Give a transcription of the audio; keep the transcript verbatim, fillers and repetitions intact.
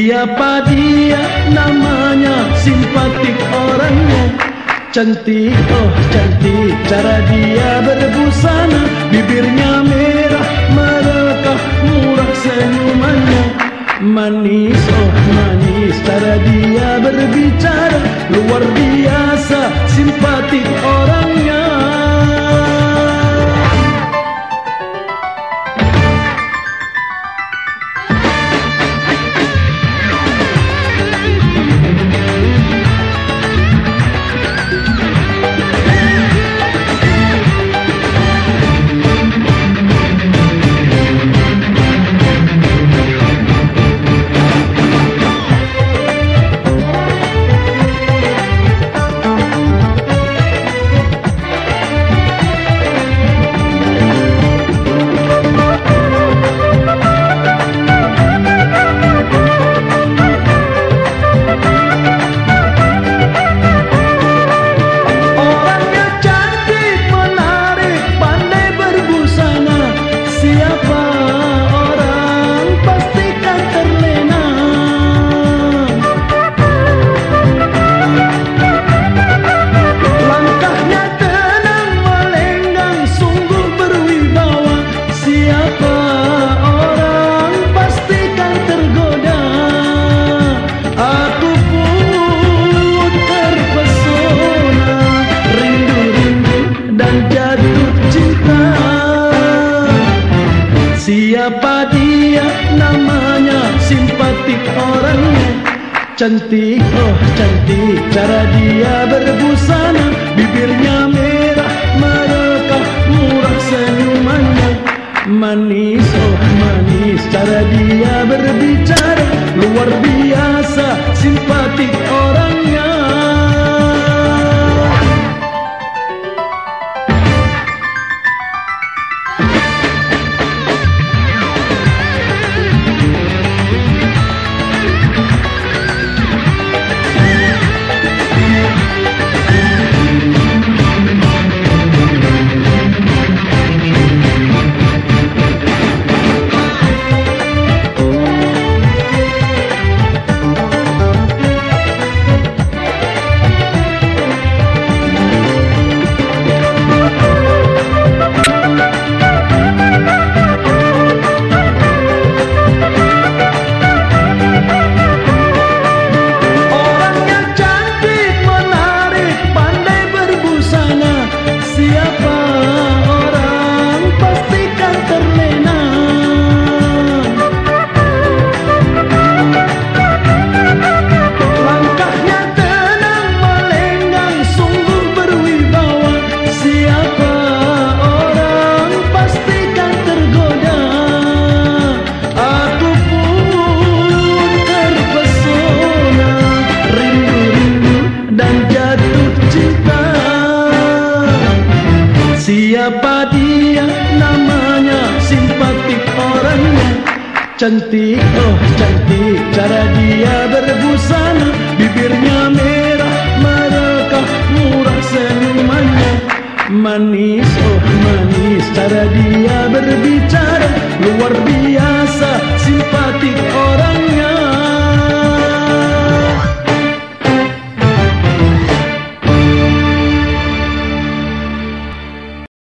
Siapa dia? Namanya simpatik orangnya, cantik, oh cantik. Cara dia berbusana, bibirnya merah, merekah, murah senyumannya. Manis, oh manis. Cara dia berbicara, luar biasa, simpatik orangnya. Siapa dia? Namanya simpatik orangnya, cantik, oh cantik. Cara dia berbusana, bibirnya merah, merekah, murah senyumannya. Manis, oh manis. Cara dia berbicara, luar biasa, simpatik orangnya. Siapa dia? Namanya simpatik orangnya, cantik, oh cantik. Cara dia berbusana, bibirnya merah, merekah, murah senyumannya. Manis, oh manis. Cara dia berbicara, luar biasa.